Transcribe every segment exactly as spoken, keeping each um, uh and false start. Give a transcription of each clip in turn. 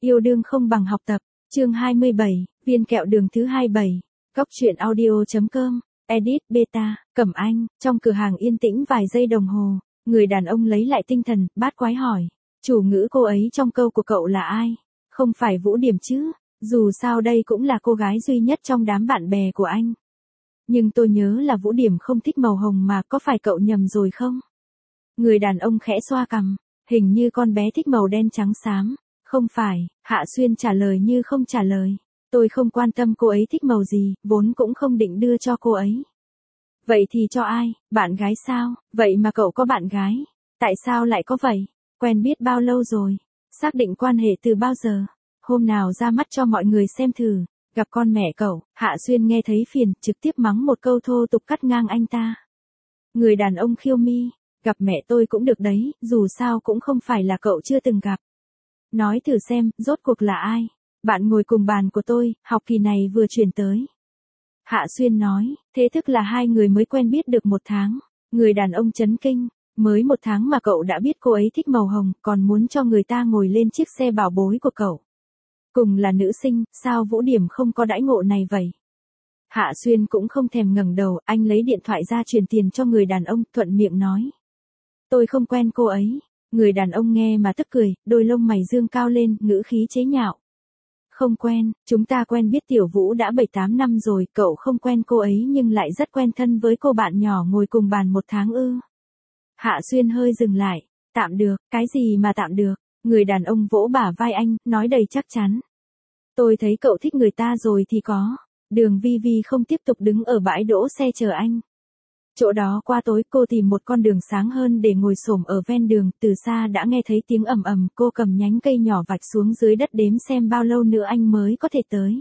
Yêu đương không bằng học tập, chương hai mươi bảy, viên kẹo đường thứ hai mươi bảy, góc truyện audio.com, edit beta, Cẩm Anh, trong cửa hàng yên tĩnh vài giây đồng hồ, người đàn ông lấy lại tinh thần, bát quái hỏi, chủ ngữ cô ấy trong câu của cậu là ai? Không phải Vũ Điểm chứ, dù sao đây cũng là cô gái duy nhất trong đám bạn bè của anh. Nhưng tôi nhớ là Vũ Điểm không thích màu hồng mà, có phải cậu nhầm rồi không? Người đàn ông khẽ xoa cằm, hình như con bé thích màu đen trắng xám. Không phải, Hạ Xuyên trả lời như không trả lời. Tôi không quan tâm cô ấy thích màu gì, vốn cũng không định đưa cho cô ấy. Vậy thì cho ai, bạn gái sao? Vậy mà cậu có bạn gái. Tại sao lại có vậy? Quen biết bao lâu rồi? Xác định quan hệ từ bao giờ? Hôm nào ra mắt cho mọi người xem thử. Gặp con mẹ cậu, Hạ Xuyên nghe thấy phiền, trực tiếp mắng một câu thô tục cắt ngang anh ta. Người đàn ông khiêu mi, gặp mẹ tôi cũng được đấy, dù sao cũng không phải là cậu chưa từng gặp. Nói thử xem, rốt cuộc là ai? Bạn ngồi cùng bàn của tôi, học kỳ này vừa chuyển tới. Hạ Xuyên nói, thế tức là hai người mới quen biết được một tháng. Người đàn ông chấn kinh, mới một tháng mà cậu đã biết cô ấy thích màu hồng, còn muốn cho người ta ngồi lên chiếc xe bảo bối của cậu. Cùng là nữ sinh, sao Vũ Điểm không có đãi ngộ này vậy? Hạ Xuyên cũng không thèm ngẩng đầu, anh lấy điện thoại ra truyền tiền cho người đàn ông, thuận miệng nói. Tôi không quen cô ấy. Người đàn ông nghe mà tức cười, đôi lông mày dương cao lên, ngữ khí chế nhạo. Không quen, chúng ta quen biết Tiểu Vũ đã bảy tám năm rồi, cậu không quen cô ấy nhưng lại rất quen thân với cô bạn nhỏ ngồi cùng bàn một tháng ư. Hạ Xuyên hơi dừng lại, tạm được, cái gì mà tạm được, người đàn ông vỗ bả vai anh, nói đầy chắc chắn. Tôi thấy cậu thích người ta rồi thì có. Đường Vi Vi không tiếp tục đứng ở bãi đỗ xe chờ anh. Chỗ đó qua tối cô tìm một con đường sáng hơn để ngồi xổm ở ven đường, từ xa đã nghe thấy tiếng ầm ầm, cô cầm nhánh cây nhỏ vạch xuống dưới đất đếm xem bao lâu nữa anh mới có thể tới.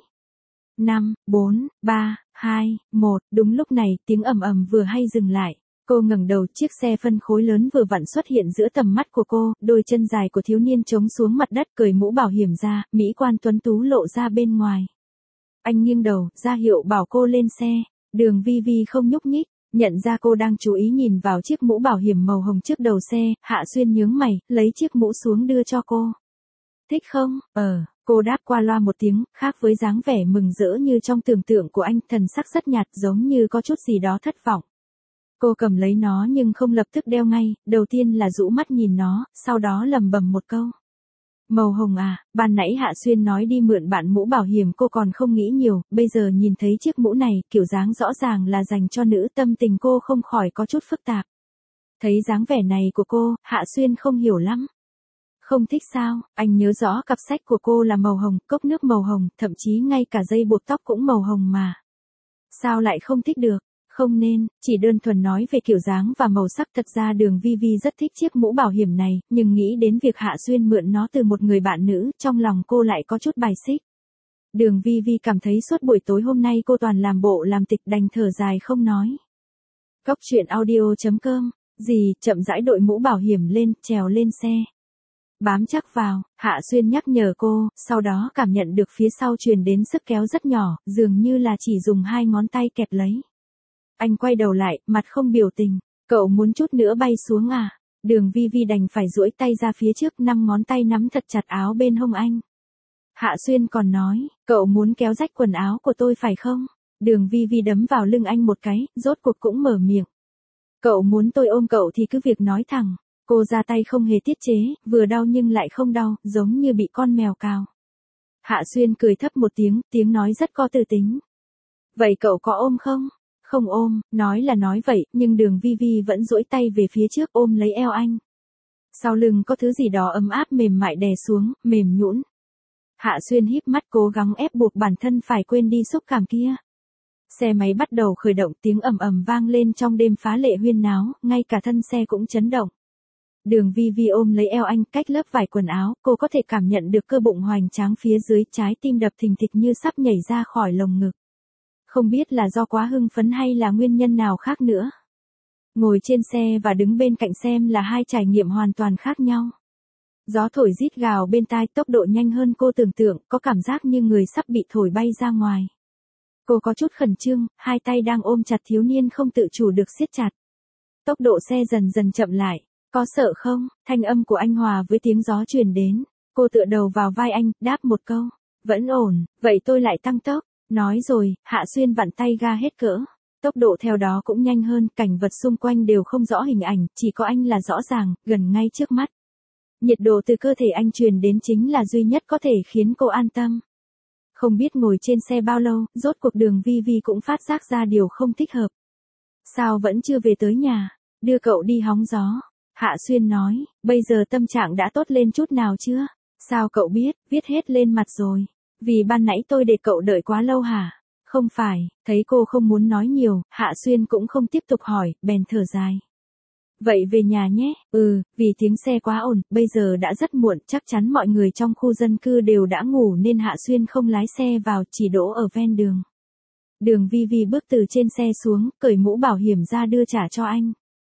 năm, bốn, ba, hai, một, đúng lúc này tiếng ầm ầm vừa hay dừng lại. Cô ngẩng đầu, chiếc xe phân khối lớn vừa vặn xuất hiện giữa tầm mắt của cô, đôi chân dài của thiếu niên chống xuống mặt đất, cởi mũ bảo hiểm ra, mỹ quan tuấn tú lộ ra bên ngoài. Anh nghiêng đầu, ra hiệu bảo cô lên xe, Đường Vi Vi không nhúc nhích. Nhận ra cô đang chú ý nhìn vào chiếc mũ bảo hiểm màu hồng trước đầu xe, Hạ Xuyên nhướng mày, lấy chiếc mũ xuống đưa cho cô. Thích không? Ờ, cô đáp qua loa một tiếng, khác với dáng vẻ mừng rỡ như trong tưởng tượng của anh, thần sắc rất nhạt giống như có chút gì đó thất vọng. Cô cầm lấy nó nhưng không lập tức đeo ngay, đầu tiên là rũ mắt nhìn nó, sau đó lẩm bẩm một câu. Màu hồng à, ban nãy Hạ Xuyên nói đi mượn bạn mũ bảo hiểm cô còn không nghĩ nhiều, bây giờ nhìn thấy chiếc mũ này, kiểu dáng rõ ràng là dành cho nữ, tâm tình cô không khỏi có chút phức tạp. Thấy dáng vẻ này của cô, Hạ Xuyên không hiểu lắm. Không thích sao, anh nhớ rõ cặp sách của cô là màu hồng, cốc nước màu hồng, thậm chí ngay cả dây buộc tóc cũng màu hồng mà. Sao lại không thích được? Không nên, chỉ đơn thuần nói về kiểu dáng và màu sắc, thật ra Đường Vi Vi rất thích chiếc mũ bảo hiểm này, nhưng nghĩ đến việc Hạ Xuyên mượn nó từ một người bạn nữ, trong lòng cô lại có chút bài xích. Đường Vi Vi cảm thấy suốt buổi tối hôm nay cô toàn làm bộ làm tịch, đành thở dài không nói. Góc truyện audio.com, gì, chậm rãi đội mũ bảo hiểm lên, trèo lên xe. Bám chắc vào, Hạ Xuyên nhắc nhở cô, sau đó cảm nhận được phía sau truyền đến sức kéo rất nhỏ, dường như là chỉ dùng hai ngón tay kẹp lấy. Anh quay đầu lại, mặt không biểu tình, cậu muốn chút nữa bay xuống à? Đường Vi Vi đành phải duỗi tay ra phía trước, năm ngón tay nắm thật chặt áo bên hông anh. Hạ Xuyên còn nói, cậu muốn kéo rách quần áo của tôi phải không? Đường Vi Vi đấm vào lưng anh một cái, rốt cuộc cũng mở miệng. Cậu muốn tôi ôm cậu thì cứ việc nói thẳng. Cô ra tay không hề tiết chế, vừa đau nhưng lại không đau, giống như bị con mèo cào. Hạ Xuyên cười thấp một tiếng, tiếng nói rất có tư tính. Vậy cậu có ôm không? Không ôm, nói là nói vậy, nhưng Đường Vi Vi vẫn duỗi tay về phía trước ôm lấy eo anh. Sau lưng có thứ gì đó ấm áp mềm mại đè xuống, mềm nhũn. Hạ Xuyên híp mắt cố gắng ép buộc bản thân phải quên đi xúc cảm kia. Xe máy bắt đầu khởi động, tiếng ầm ầm vang lên trong đêm phá lệ huyên náo, ngay cả thân xe cũng chấn động. Đường Vi Vi ôm lấy eo anh, cách lớp vải quần áo, cô có thể cảm nhận được cơ bụng hoành tráng phía dưới, trái tim đập thình thịch như sắp nhảy ra khỏi lồng ngực. Không biết là do quá hưng phấn hay là nguyên nhân nào khác nữa. Ngồi trên xe và đứng bên cạnh xem là hai trải nghiệm hoàn toàn khác nhau. Gió thổi rít gào bên tai, tốc độ nhanh hơn cô tưởng tượng, có cảm giác như người sắp bị thổi bay ra ngoài. Cô có chút khẩn trương, hai tay đang ôm chặt thiếu niên không tự chủ được siết chặt. Tốc độ xe dần dần chậm lại. Có sợ không? Thanh âm của anh hòa với tiếng gió truyền đến. Cô tựa đầu vào vai anh, đáp một câu. Vẫn ổn, vậy tôi lại tăng tốc. Nói rồi, Hạ Xuyên vặn tay ga hết cỡ. Tốc độ theo đó cũng nhanh hơn, cảnh vật xung quanh đều không rõ hình ảnh, chỉ có anh là rõ ràng, gần ngay trước mắt. Nhiệt độ từ cơ thể anh truyền đến chính là duy nhất có thể khiến cô an tâm. Không biết ngồi trên xe bao lâu, rốt cuộc Đường Vi Vi cũng phát giác ra điều không thích hợp. Sao vẫn chưa về tới nhà, đưa cậu đi hóng gió. Hạ Xuyên nói, bây giờ tâm trạng đã tốt lên chút nào chưa? Sao cậu biết, viết hết lên mặt rồi. Vì ban nãy tôi để cậu đợi quá lâu hả? Không phải, thấy cô không muốn nói nhiều, Hạ Xuyên cũng không tiếp tục hỏi, bèn thở dài. Vậy về nhà nhé, ừ, vì tiếng xe quá ồn, bây giờ đã rất muộn, chắc chắn mọi người trong khu dân cư đều đã ngủ nên Hạ Xuyên không lái xe vào, chỉ đỗ ở ven đường. Đường Vi Vi bước từ trên xe xuống, cởi mũ bảo hiểm ra đưa trả cho anh.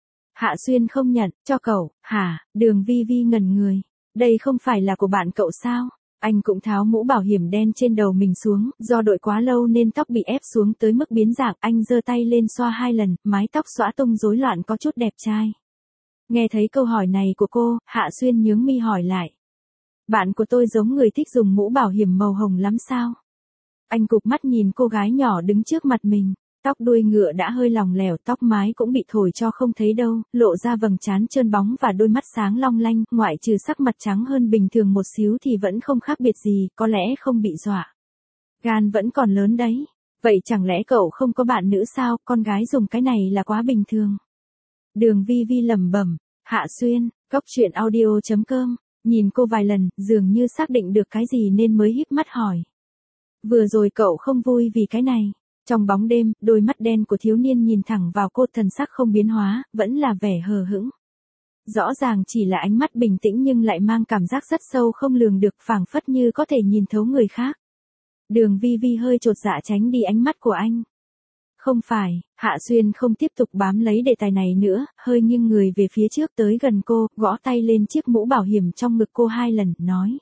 Hạ Xuyên không nhận, cho cậu, hả? Đường Vi Vi ngẩn người. Đây không phải là của bạn cậu sao? Anh cũng tháo mũ bảo hiểm đen trên đầu mình xuống, do đội quá lâu nên tóc bị ép xuống tới mức biến dạng, anh giơ tay lên xoa hai lần, mái tóc xõa tung rối loạn có chút đẹp trai. Nghe thấy câu hỏi này của cô, Hạ Xuyên nhướng mi hỏi lại. Bạn của tôi giống người thích dùng mũ bảo hiểm màu hồng lắm sao? Anh cụp mắt nhìn cô gái nhỏ đứng trước mặt mình. Tóc đuôi ngựa đã hơi lỏng lẻo, tóc mái cũng bị thổi cho không thấy đâu, lộ ra vầng trán trơn bóng và đôi mắt sáng long lanh, ngoại trừ sắc mặt trắng hơn bình thường một xíu thì vẫn không khác biệt gì, có lẽ không bị dọa. Gan vẫn còn lớn đấy. Vậy chẳng lẽ cậu không có bạn nữ sao, con gái dùng cái này là quá bình thường. Đường Vi Vi lẩm bẩm. Hạ Xuyên, cốc truyện audio chấm com, nhìn cô vài lần, dường như xác định được cái gì nên mới híp mắt hỏi. Vừa rồi cậu không vui vì cái này. Trong bóng đêm, đôi mắt đen của thiếu niên nhìn thẳng vào cô, thần sắc không biến hóa, vẫn là vẻ hờ hững. Rõ ràng chỉ là ánh mắt bình tĩnh nhưng lại mang cảm giác rất sâu không lường được, phảng phất như có thể nhìn thấu người khác. Đường Vi Vi hơi chột dạ tránh đi ánh mắt của anh. Không phải, Hạ Xuyên không tiếp tục bám lấy đề tài này nữa, hơi nghiêng người về phía trước tới gần cô, gõ tay lên chiếc mũ bảo hiểm trong ngực cô hai lần, nói.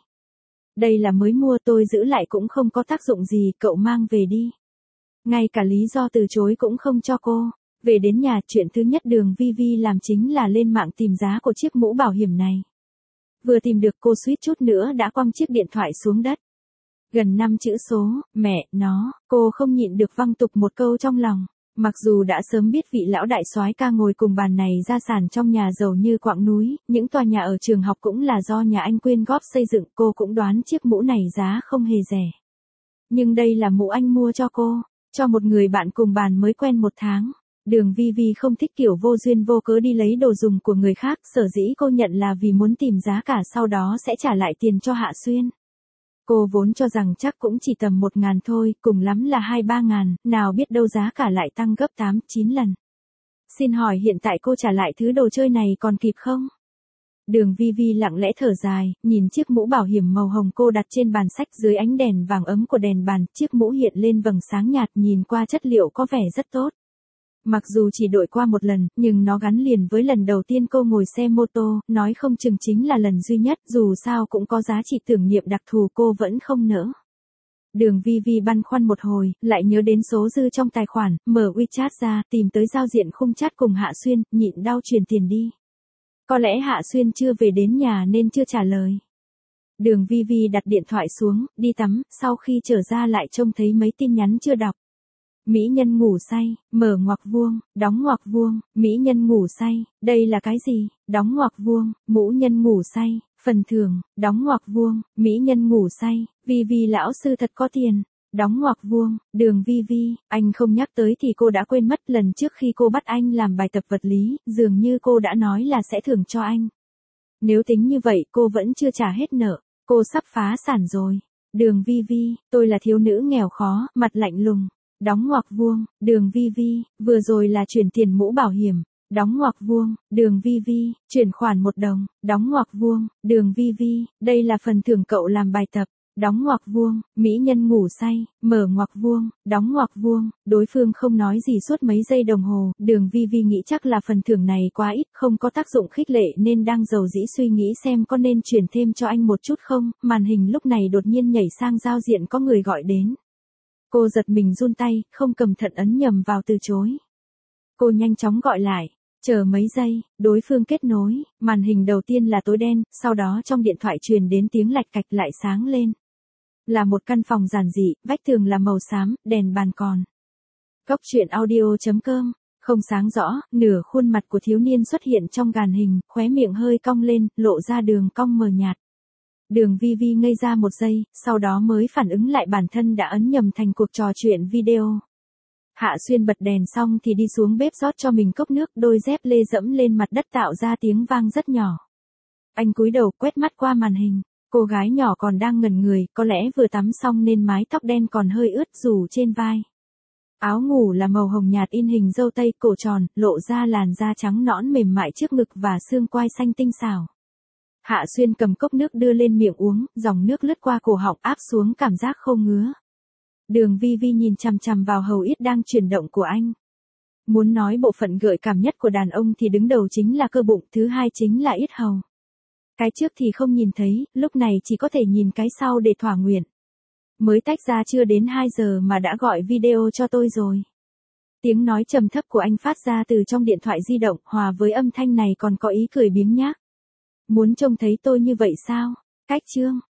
Đây là mới mua, tôi giữ lại cũng không có tác dụng gì, cậu mang về đi. Ngay cả lý do từ chối cũng không cho cô. Về đến nhà, chuyện thứ nhất Đường Vi Vi làm chính là lên mạng tìm giá của chiếc mũ bảo hiểm này. Vừa tìm được cô suýt chút nữa đã quăng chiếc điện thoại xuống đất. Gần năm chữ số, mẹ, nó, cô không nhịn được văng tục một câu trong lòng. Mặc dù đã sớm biết vị lão đại soái ca ngồi cùng bàn này gia sản trong nhà giàu như quặng núi, những tòa nhà ở trường học cũng là do nhà anh quyên góp xây dựng, cô cũng đoán chiếc mũ này giá không hề rẻ. Nhưng đây là mũ anh mua cho cô, cho một người bạn cùng bàn mới quen một tháng. Đường Vi Vi không thích kiểu vô duyên vô cớ đi lấy đồ dùng của người khác, sở dĩ cô nhận là vì muốn tìm giá cả sau đó sẽ trả lại tiền cho Hạ Xuyên. Cô vốn cho rằng chắc cũng chỉ tầm một ngàn thôi, cùng lắm là hai ba ngàn, nào biết đâu giá cả lại tăng gấp tám chín lần. Xin hỏi hiện tại cô trả lại thứ đồ chơi này còn kịp không? Đường Vi Vi lặng lẽ thở dài, nhìn chiếc mũ bảo hiểm màu hồng cô đặt trên bàn sách dưới ánh đèn vàng ấm của đèn bàn, chiếc mũ hiện lên vầng sáng nhạt, nhìn qua chất liệu có vẻ rất tốt. Mặc dù chỉ đội qua một lần, nhưng nó gắn liền với lần đầu tiên cô ngồi xe mô tô, nói không chừng chính là lần duy nhất, dù sao cũng có giá trị tưởng niệm đặc thù, cô vẫn không nỡ. Đường Vi Vi băn khoăn một hồi, lại nhớ đến số dư trong tài khoản, mở WeChat ra, tìm tới giao diện khung chat cùng Hạ Xuyên, nhịn đau truyền tiền đi. Có lẽ Hạ Xuyên chưa về đến nhà nên chưa trả lời. Đường Vi Vi đặt điện thoại xuống, đi tắm, sau khi trở ra lại trông thấy mấy tin nhắn chưa đọc. Mỹ nhân ngủ say, mở ngoặc vuông, đóng ngoặc vuông, mỹ nhân ngủ say, đây là cái gì? Đóng ngoặc vuông, mũ nhân ngủ say, phần thưởng, đóng ngoặc vuông, mỹ nhân ngủ say, Vi Vi lão sư thật có tiền. Đóng ngoặc vuông, Đường Vi Vi, anh không nhắc tới thì cô đã quên mất, lần trước khi cô bắt anh làm bài tập vật lý, dường như cô đã nói là sẽ thưởng cho anh. Nếu tính như vậy cô vẫn chưa trả hết nợ, cô sắp phá sản rồi. Đường Vi Vi, tôi là thiếu nữ nghèo khó, mặt lạnh lùng. Đóng ngoặc vuông, Đường Vi Vi, vừa rồi là chuyển tiền mũ bảo hiểm. Đóng ngoặc vuông, Đường Vi Vi, chuyển khoản một đồng. Đóng ngoặc vuông, Đường Vi Vi, đây là phần thưởng cậu làm bài tập. Đóng ngoặc vuông, mỹ nhân ngủ say, mở ngoặc vuông, đóng ngoặc vuông, đối phương không nói gì suốt mấy giây đồng hồ, Đường Vi Vi nghĩ chắc là phần thưởng này quá ít, không có tác dụng khích lệ nên đang dầu dĩ suy nghĩ xem có nên chuyển thêm cho anh một chút không, màn hình lúc này đột nhiên nhảy sang giao diện có người gọi đến. Cô giật mình run tay, không cẩn thận ấn nhầm vào từ chối. Cô nhanh chóng gọi lại, Chờ mấy giây, đối phương kết nối, màn hình đầu tiên là tối đen, sau đó trong điện thoại truyền đến tiếng lạch cạch lại sáng lên. Là một căn phòng giản dị, vách tường là màu xám, đèn bàn còn. Góc truyện audio chấm com, không sáng rõ, nửa khuôn mặt của thiếu niên xuất hiện trong gàn hình, khóe miệng hơi cong lên, lộ ra đường cong mờ nhạt. Đường Vi Vi ngây ra một giây, sau đó mới phản ứng lại bản thân đã ấn nhầm thành cuộc trò chuyện video. Hạ Xuyên bật đèn xong thì đi xuống bếp rót cho mình cốc nước, đôi dép lê dẫm lên mặt đất tạo ra tiếng vang rất nhỏ. Anh cúi đầu quét mắt qua màn hình, cô gái nhỏ còn đang ngẩn người, có lẽ vừa tắm xong nên mái tóc đen còn hơi ướt rủ trên vai. Áo ngủ là màu hồng nhạt in hình dâu tây, cổ tròn, lộ ra làn da trắng nõn mềm mại trước ngực và xương quai xanh tinh xảo. Hạ Xuyên cầm cốc nước đưa lên miệng uống, dòng nước lướt qua cổ họng áp xuống cảm giác khô ngứa. Đường Vi Vi nhìn chằm chằm vào hầu yết đang chuyển động của anh. Muốn nói bộ phận gợi cảm nhất của đàn ông thì đứng đầu chính là cơ bụng, thứ hai chính là yết hầu. Cái trước thì không nhìn thấy, lúc này chỉ có thể nhìn cái sau để thỏa nguyện. Mới tách ra chưa đến hai giờ mà đã gọi video cho tôi rồi. Tiếng nói trầm thấp của anh phát ra từ trong điện thoại di động, hòa với âm thanh này còn có ý cười biếng nhác. Muốn trông thấy tôi như vậy sao? Cách chương.